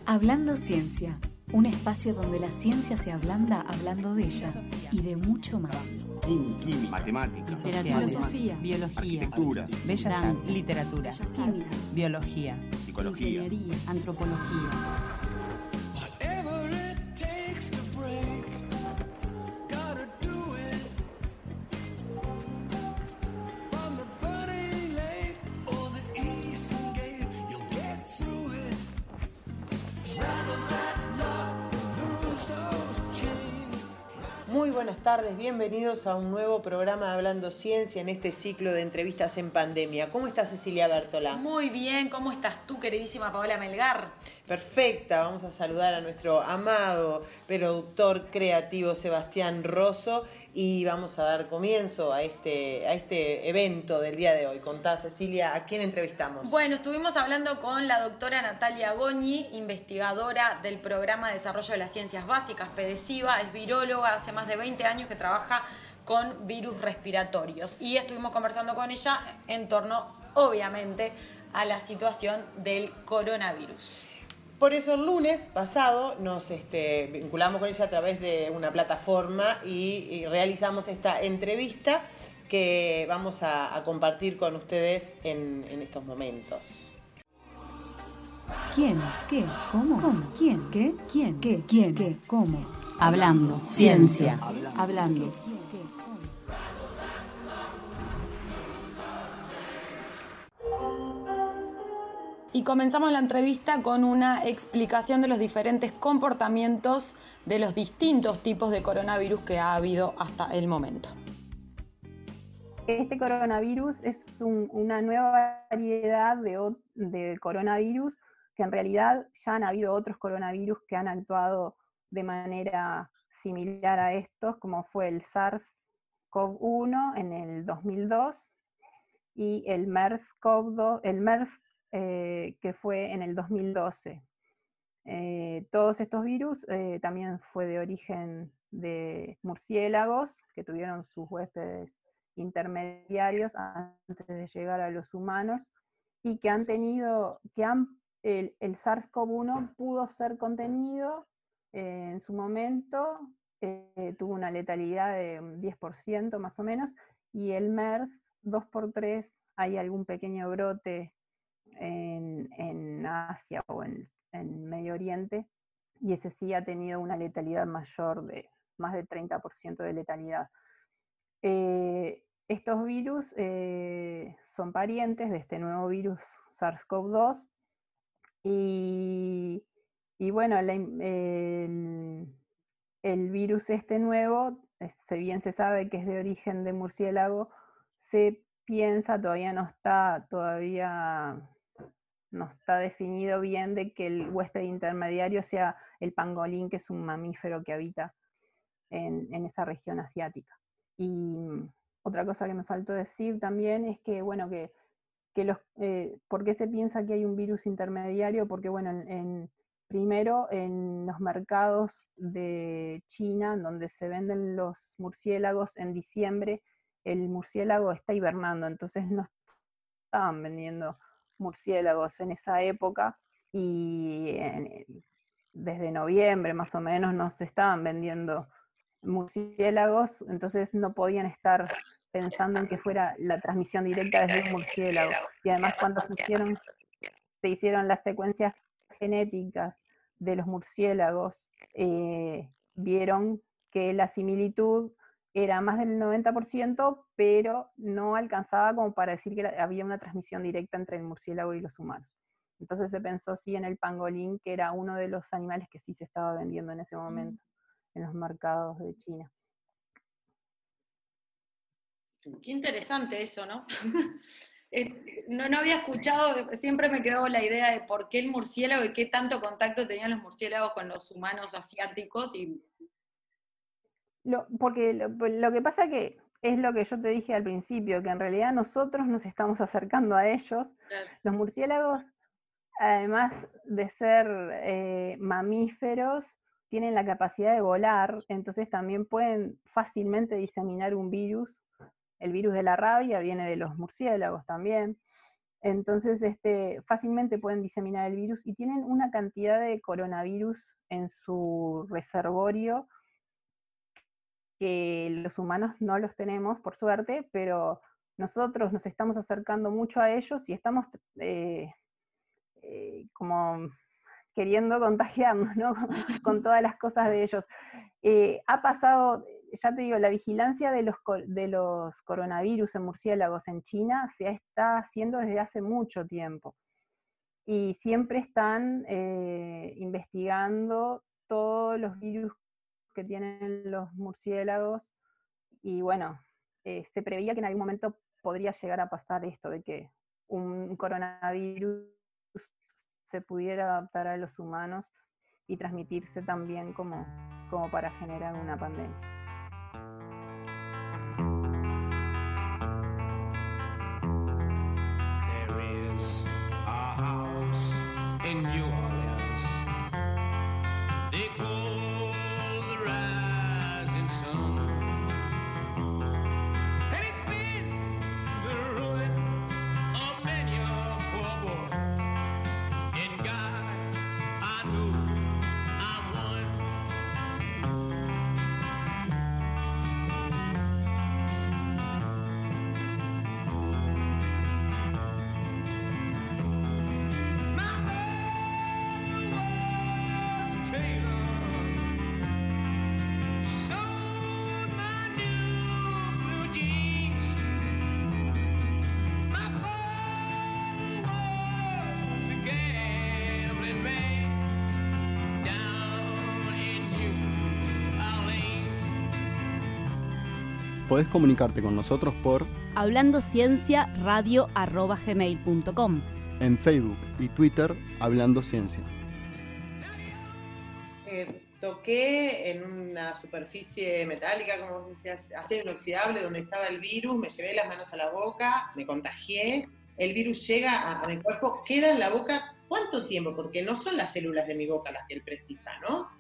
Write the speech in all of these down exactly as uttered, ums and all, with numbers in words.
Hablando Ciencia, un espacio donde la ciencia se ablanda hablando de ella y de mucho más. Química, matemática, filosofía, biología, arquitectura, bellas artes, literatura, química, biología, psicología, ingeniería, antropología. Muy buenas tardes, bienvenidos a un nuevo programa de Hablando Ciencia en este ciclo de entrevistas en pandemia. ¿Cómo está Cecilia Bertola? Muy bien, ¿cómo estás tú, queridísima Paola Melgar? Perfecta, vamos a saludar a nuestro amado productor creativo Sebastián Rosso y vamos a dar comienzo a este, a este evento del día de hoy. Contá, Cecilia, ¿a quién entrevistamos? Bueno, estuvimos hablando con la doctora Natalia Goñi, investigadora del Programa de Desarrollo de las Ciencias Básicas, PEDESIVA, es viróloga, hace más de veinte años que trabaja con virus respiratorios. Y estuvimos conversando con ella en torno, obviamente, a la situación del coronavirus. Por eso el lunes pasado nos este, vinculamos con ella a través de una plataforma y, y realizamos esta entrevista que vamos a, a compartir con ustedes en, en estos momentos. ¿Quién? ¿Qué? ¿Cómo? ¿Cómo? ¿Quién? ¿Qué? ¿Quién? ¿Qué? ¿Quién? ¿Qué? ¿Cómo? Hablando Ciencia. Hablando. Y comenzamos la entrevista con una explicación de los diferentes comportamientos de los distintos tipos de coronavirus que ha habido hasta el momento. Este coronavirus es un, una nueva variedad de, de coronavirus que en realidad ya han habido otros coronavirus que han actuado de manera similar a estos, como fue el SARS-CoV uno en el dos mil dos y el MERS-CoV dos, el MERS Eh, que fue en el dos mil doce. Eh, todos estos virus eh, también fue de origen de murciélagos, que tuvieron sus huéspedes intermediarios antes de llegar a los humanos, y que han tenido, que han, el, el SARS-CoV uno pudo ser contenido eh, en su momento, eh, tuvo una letalidad de un diez por ciento más o menos, y el MERS dos por tres hay algún pequeño brote En, en Asia o en, en Medio Oriente, y ese sí ha tenido una letalidad mayor de más del treinta por ciento de letalidad. Eh, estos virus eh, son parientes de este nuevo virus SARS-CoV dos y, y bueno, la, el, el virus este nuevo, si bien se sabe que es de origen de murciélago, se piensa, todavía no está todavía no está definido bien de que el huésped intermediario sea el pangolín, que es un mamífero que habita en, en esa región asiática. Y otra cosa que me faltó decir también es que, bueno, que, que los, eh, ¿por qué se piensa que hay un virus intermediario? Porque, bueno, en, en, primero en los mercados de China, donde se venden los murciélagos en diciembre, el murciélago está hibernando, entonces no estaban vendiendo murciélagos en esa época, y en, desde noviembre más o menos no se estaban vendiendo murciélagos, entonces no podían estar pensando en que fuera la transmisión directa desde un murciélago. Y además cuando se hicieron, se hicieron las secuencias genéticas de los murciélagos, eh, vieron que la similitud era más del noventa por ciento, pero no alcanzaba como para decir que había una transmisión directa entre el murciélago y los humanos. Entonces se pensó sí en el pangolín, que era uno de los animales que sí se estaba vendiendo en ese momento en los mercados de China. Qué interesante eso, ¿no? no, no había escuchado, siempre me quedó la idea de por qué el murciélago y qué tanto contacto tenían los murciélagos con los humanos asiáticos y... Lo, porque lo, lo que pasa que es lo que yo te dije al principio, que en realidad nosotros nos estamos acercando a ellos. Claro. Los murciélagos, además de ser eh, mamíferos, tienen la capacidad de volar, entonces también pueden fácilmente diseminar un virus. El virus de la rabia viene de los murciélagos también. Entonces, este, fácilmente pueden diseminar el virus y tienen una cantidad de coronavirus en su reservorio que los humanos no los tenemos, por suerte, pero nosotros nos estamos acercando mucho a ellos y estamos eh, eh, como queriendo contagiarnos, ¿no? Con todas las cosas de ellos. Eh, ha pasado, ya te digo, la vigilancia de los, de los coronavirus en murciélagos en China se está haciendo desde hace mucho tiempo. Y siempre están eh, investigando todos los virus que tienen los murciélagos. Y bueno, eh, se preveía que en algún momento podría llegar a pasar esto, de que un coronavirus se pudiera adaptar a los humanos y transmitirse también como, como para generar una pandemia. There is a house in New Orleans they call the rising sun, and it's been the ruin of many a poor boy. In God, I know I'm one. Podés comunicarte con nosotros por hablando ciencia radio arroba gmail punto com. en Facebook y Twitter Hablando Ciencia. Eh, toqué en una superficie metálica, como decías, acero inoxidable, donde estaba el virus, me llevé las manos a la boca, me contagié, el virus llega a, a mi cuerpo, queda en la boca, ¿cuánto tiempo? Porque no son las células de mi boca las que él precisa, ¿no?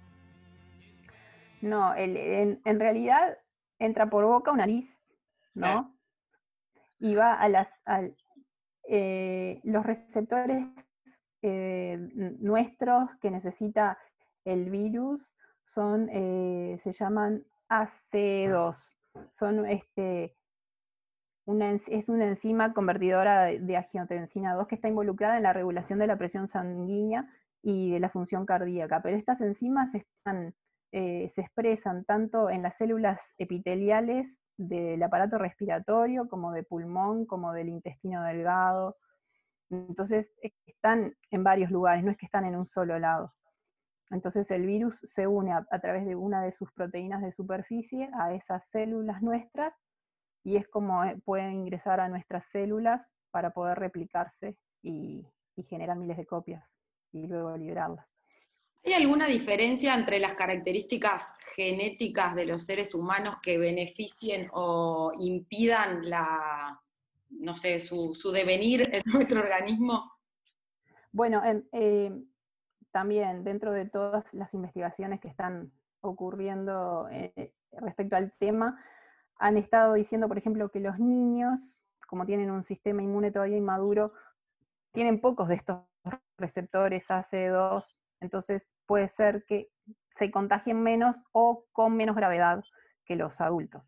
No, el, en, en realidad entra por boca o nariz, ¿no? Claro. Y va a las... Al, eh, los receptores eh, nuestros que necesita el virus son, eh, se llaman A C E dos. Son este, una, es una enzima convertidora de, de angiotensina dos que está involucrada en la regulación de la presión sanguínea y de la función cardíaca. Pero estas enzimas están, eh, se expresan tanto en las células epiteliales del aparato respiratorio, como de pulmón, como del intestino delgado. Entonces están en varios lugares, no es que están en un solo lado. Entonces el virus se une a, a través de una de sus proteínas de superficie a esas células nuestras, y es como pueden ingresar a nuestras células para poder replicarse y, y generar miles de copias y luego liberarlas. ¿Hay alguna diferencia entre las características genéticas de los seres humanos que beneficien o impidan la, no sé, su, su devenir en nuestro organismo? Bueno, en, eh, también dentro de todas las investigaciones que están ocurriendo eh, respecto al tema, han estado diciendo, por ejemplo, que los niños, como tienen un sistema inmune todavía inmaduro, tienen pocos de estos receptores A C E dos, entonces puede ser que se contagien menos o con menos gravedad que los adultos.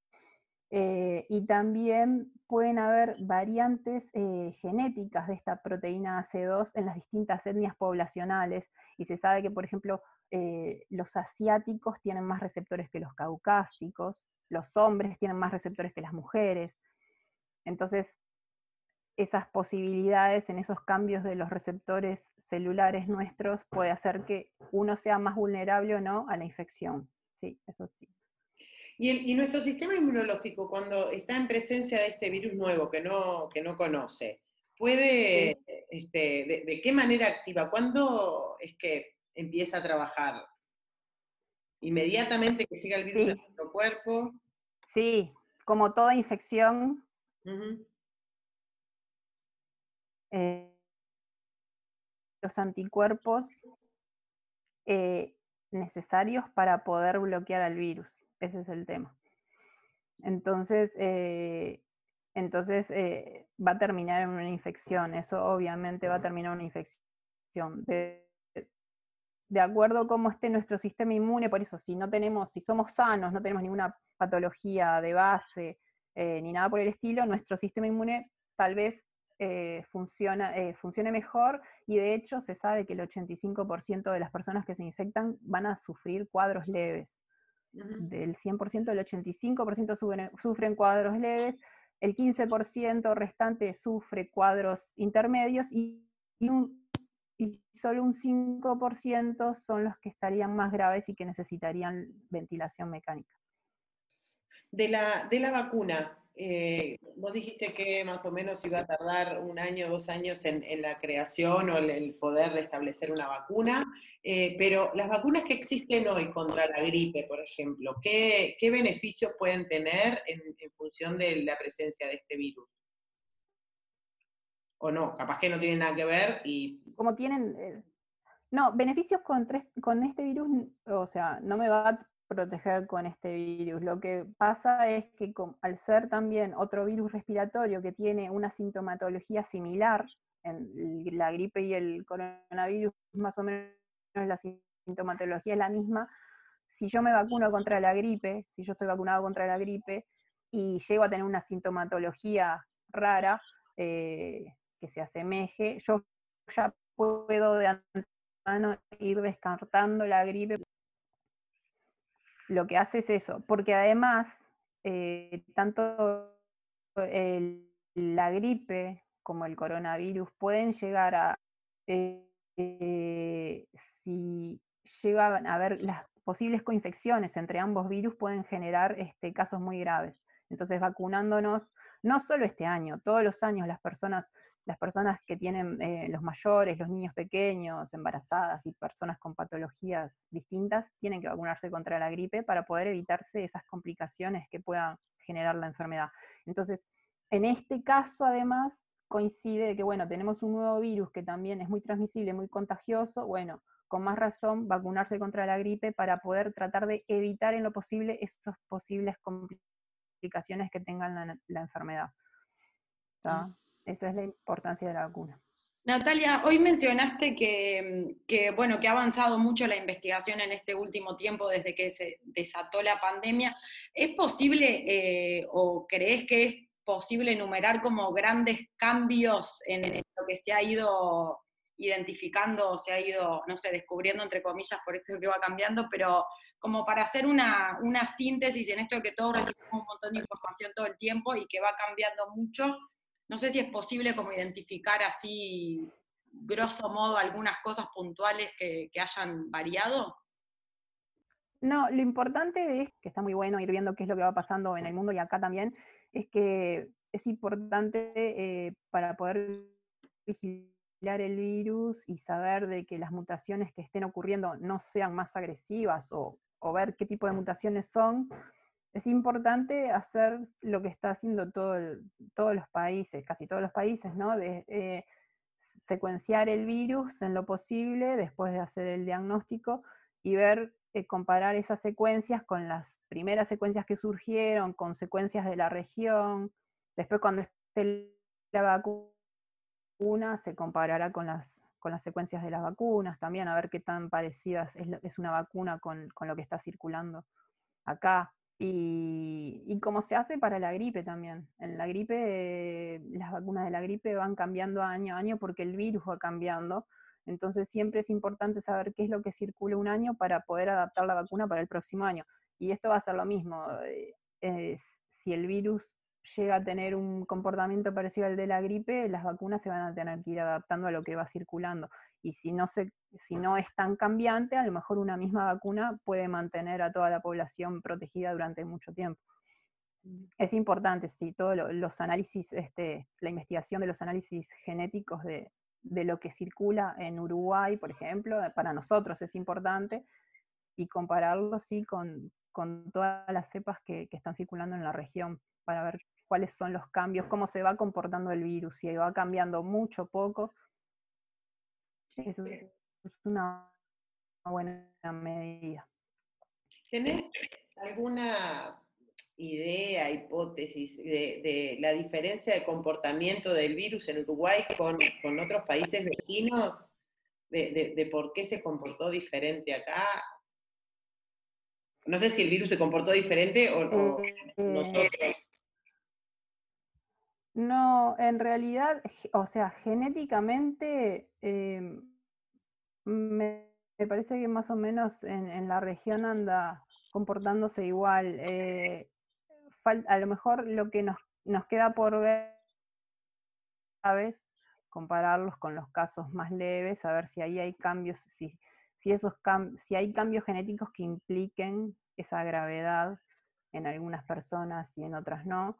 Eh, y también pueden haber variantes eh, genéticas de esta proteína A C E dos en las distintas etnias poblacionales, y se sabe que, por ejemplo, eh, los asiáticos tienen más receptores que los caucásicos, los hombres tienen más receptores que las mujeres. Entonces, esas posibilidades en esos cambios de los receptores celulares nuestros puede hacer que uno sea más vulnerable o no a la infección. Sí, eso sí. Y, el, y nuestro sistema inmunológico, cuando está en presencia de este virus nuevo que no, que no conoce, ¿puede, sí. este, de, de qué manera activa? ¿Cuándo es que empieza a trabajar? ¿Inmediatamente que llega el virus sí. a nuestro cuerpo? Sí, como toda infección, uh-huh. eh, los anticuerpos eh, necesarios para poder bloquear al virus. Ese es el tema. Entonces, eh, entonces eh, va a terminar en una infección, eso obviamente va a terminar en una infección. De, de acuerdo a cómo esté nuestro sistema inmune, por eso si no tenemos, si somos sanos, no tenemos ninguna patología de base, eh, ni nada por el estilo, nuestro sistema inmune tal vez eh, funciona, eh, funcione mejor, y de hecho se sabe que el ochenta y cinco por ciento de las personas que se infectan van a sufrir cuadros leves. Ujú. Del cien por ciento, el ochenta y cinco por ciento sufren, sufren cuadros leves, el quince por ciento restante sufre cuadros intermedios, y, y, un, y solo un cinco por ciento son los que estarían más graves y que necesitarían ventilación mecánica. De la, de la vacuna, eh, vos dijiste que más o menos iba a tardar un año, dos años en, en la creación o el, el poder establecer una vacuna, eh, pero las vacunas que existen hoy contra la gripe, por ejemplo, ¿qué, qué beneficios pueden tener en, en función de la presencia de este virus? O no, capaz que no tiene nada que ver y... Como tienen, eh, no, beneficios con, tres, con este virus, o sea, no me va a proteger con este virus. Lo que pasa es que con, al ser también otro virus respiratorio que tiene una sintomatología similar, en la gripe y el coronavirus más o menos la sintomatología es la misma, si yo me vacuno contra la gripe, si yo estoy vacunado contra la gripe y llego a tener una sintomatología rara, eh, que se asemeje, yo ya puedo de antemano ir descartando la gripe. Lo que hace es eso, porque además, eh, tanto el- la gripe como el coronavirus pueden llegar a, eh, eh, si llegan a haber las posibles coinfecciones entre ambos virus, pueden generar este, casos muy graves. Entonces, vacunándonos, no solo este año, todos los años las personas, las personas que tienen, eh, los mayores, los niños pequeños, embarazadas y personas con patologías distintas, tienen que vacunarse contra la gripe para poder evitarse esas complicaciones que puedan generar la enfermedad. Entonces, en este caso, además, coincide de que, bueno, tenemos un nuevo virus que también es muy transmisible, muy contagioso, bueno, con más razón vacunarse contra la gripe para poder tratar de evitar en lo posible esas posibles complicaciones que tengan la, la enfermedad. ¿Tá? Esa es la importancia de la vacuna. Natalia, hoy mencionaste que, que, bueno, que ha avanzado mucho la investigación en este último tiempo desde que se desató la pandemia. ¿Es posible eh, o crees que es posible enumerar como grandes cambios en, en lo que se ha ido identificando, se ha ido, no sé, descubriendo entre comillas por esto que va cambiando, pero como para hacer una, una síntesis en esto de que todos recibimos un montón de información todo el tiempo y que va cambiando mucho? No sé si es posible como identificar así, grosso modo, algunas cosas puntuales que, que hayan variado. No, lo importante es, que está muy bueno ir viendo qué es lo que va pasando en el mundo y acá también, es que es importante eh, para poder vigilar el virus y saber de que las mutaciones que estén ocurriendo no sean más agresivas o, o ver qué tipo de mutaciones son. Es importante hacer lo que está haciendo todo el, todos los países, casi todos los países, ¿no? De, eh, secuenciar el virus en lo posible después de hacer el diagnóstico y ver, eh, comparar esas secuencias con las primeras secuencias que surgieron, con secuencias de la región. Después, cuando esté la vacuna, se comparará con las, con las secuencias de las vacunas también, a ver qué tan parecidas es, es una vacuna con, con lo que está circulando acá. Y, y como se hace para la gripe también. En la gripe, eh, las vacunas de la gripe van cambiando año a año porque el virus va cambiando. Entonces siempre es importante saber qué es lo que circula un año para poder adaptar la vacuna para el próximo año. Y esto va a ser lo mismo. Eh, eh, si el virus llega a tener un comportamiento parecido al de la gripe, las vacunas se van a tener que ir adaptando a lo que va circulando. Y si no, se, si no es tan cambiante, a lo mejor una misma vacuna puede mantener a toda la población protegida durante mucho tiempo. Es importante, sí, todos lo, los análisis, este, la investigación de los análisis genéticos de, de lo que circula en Uruguay, por ejemplo, para nosotros es importante, y compararlo, sí, con, con todas las cepas que, que están circulando en la región, para ver cuáles son los cambios, cómo se va comportando el virus, si va cambiando mucho, poco. Eso es una buena medida. ¿Tenés alguna idea, hipótesis de, de la diferencia de comportamiento del virus en Uruguay con, con otros países vecinos? De, de, de por qué se comportó diferente acá. No sé si el virus se comportó diferente o, o Eh, nosotros. No, en realidad, ge- o sea, genéticamente eh, me, me parece que más o menos en, en la región anda comportándose igual. Eh, fal- a lo mejor lo que nos, nos queda por ver vez, compararlos con los casos más leves, a ver si ahí hay cambios, si, si, esos cam- si hay cambios genéticos que impliquen esa gravedad en algunas personas y en otras no.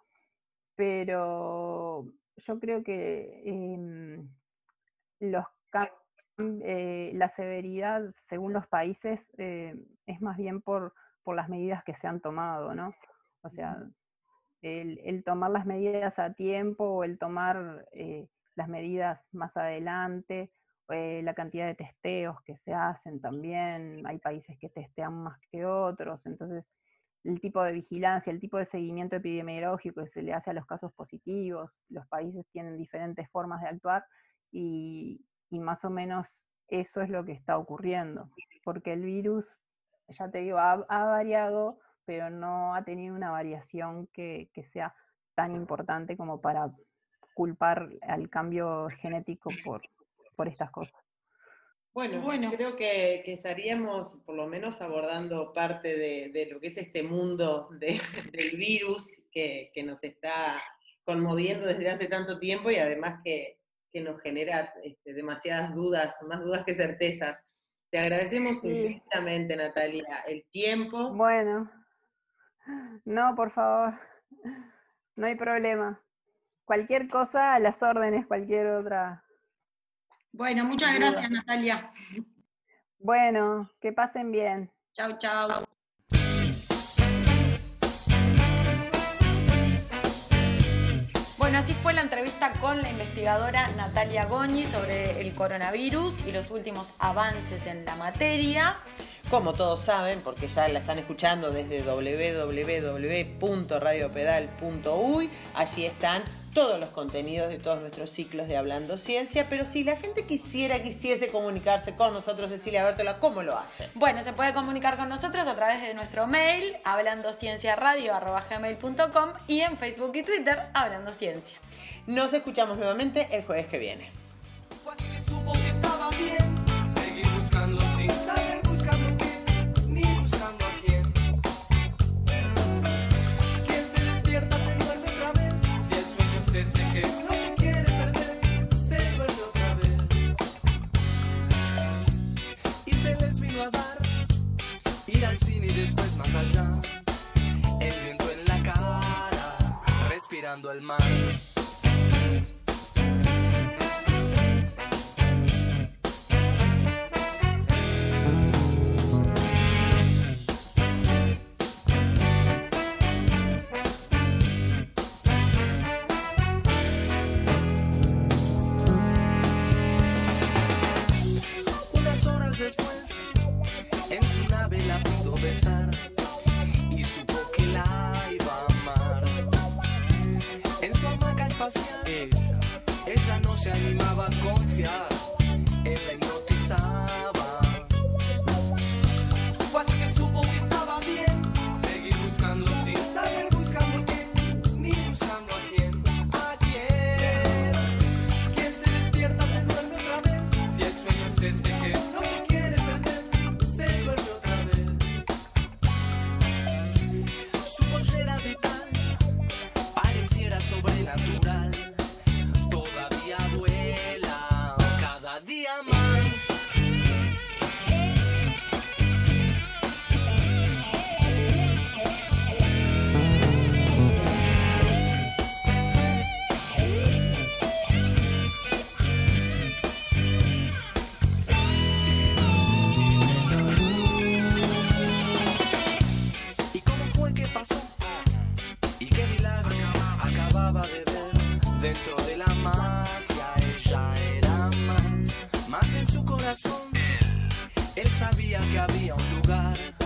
Pero yo creo que eh, los cam- eh, la severidad según los países eh, es más bien por, por las medidas que se han tomado, ¿no? O sea, el, el tomar las medidas a tiempo o el tomar eh, las medidas más adelante, eh, la cantidad de testeos que se hacen también, hay países que testean más que otros, entonces el tipo de vigilancia, el tipo de seguimiento epidemiológico que se le hace a los casos positivos, los países tienen diferentes formas de actuar y, y más o menos eso es lo que está ocurriendo, porque el virus, ya te digo, ha, ha variado, pero no ha tenido una variación que, que sea tan importante como para culpar al cambio genético por, por estas cosas. Bueno, bueno, creo que, que estaríamos por lo menos abordando parte de, de lo que es este mundo de, del virus que, que nos está conmoviendo desde hace tanto tiempo y además que, que nos genera este, demasiadas dudas, más dudas que certezas. Te agradecemos Sí. infinitamente, Natalia, el tiempo. Bueno, no, por favor, no hay problema. Cualquier cosa a las órdenes, cualquier otra. Bueno, muchas duda. gracias, Natalia. Bueno, que pasen bien. Chau, chau. Bueno, así fue la entrevista con la investigadora Natalia Goñi sobre el coronavirus y los últimos avances en la materia. Como todos saben, porque ya la están escuchando desde doble u doble u doble u punto radio pedal punto uy, allí están todos los contenidos de todos nuestros ciclos de Hablando Ciencia, pero si la gente quisiera, quisiese comunicarse con nosotros, Cecilia Bertola, ¿cómo lo hace? Bueno, se puede comunicar con nosotros a través de nuestro mail, hablandocienciaradio arroba gmail punto com, y en Facebook y Twitter, Hablando Ciencia. Nos escuchamos nuevamente el jueves que viene. Fue así que supo que estaba bien. Seguir buscando sin saber buscando qué, ni buscando a quién. Quien se despierta se duerme otra vez. Si el sueño es ese que no se quiere perder, se duerme otra vez. Y se les vino a dar ir al cine y después más allá. El viento en la cara, respirando el mar. Después, en su nave la pudo besar y supo que la iba a amar. En su hamaca espacial, ella, ella no se animaba a confiar, él la hipnotizaba. Fue así que supo que estaba bien, seguir buscando sin saber buscando qué, ni buscando a quién. ¿A quién? Quien se despierta se duerme otra vez, si el sueño es ese que no se quiere perder, se duerme otra vez. Su voz era vital, pareciera sobrenatural. Todavía vuela, cada día más. ¿Y cómo fue que pasó? ¿Y qué milagro acababa de ver? Dentro de la magia ella era más, más en su corazón. Él sabía que había un lugar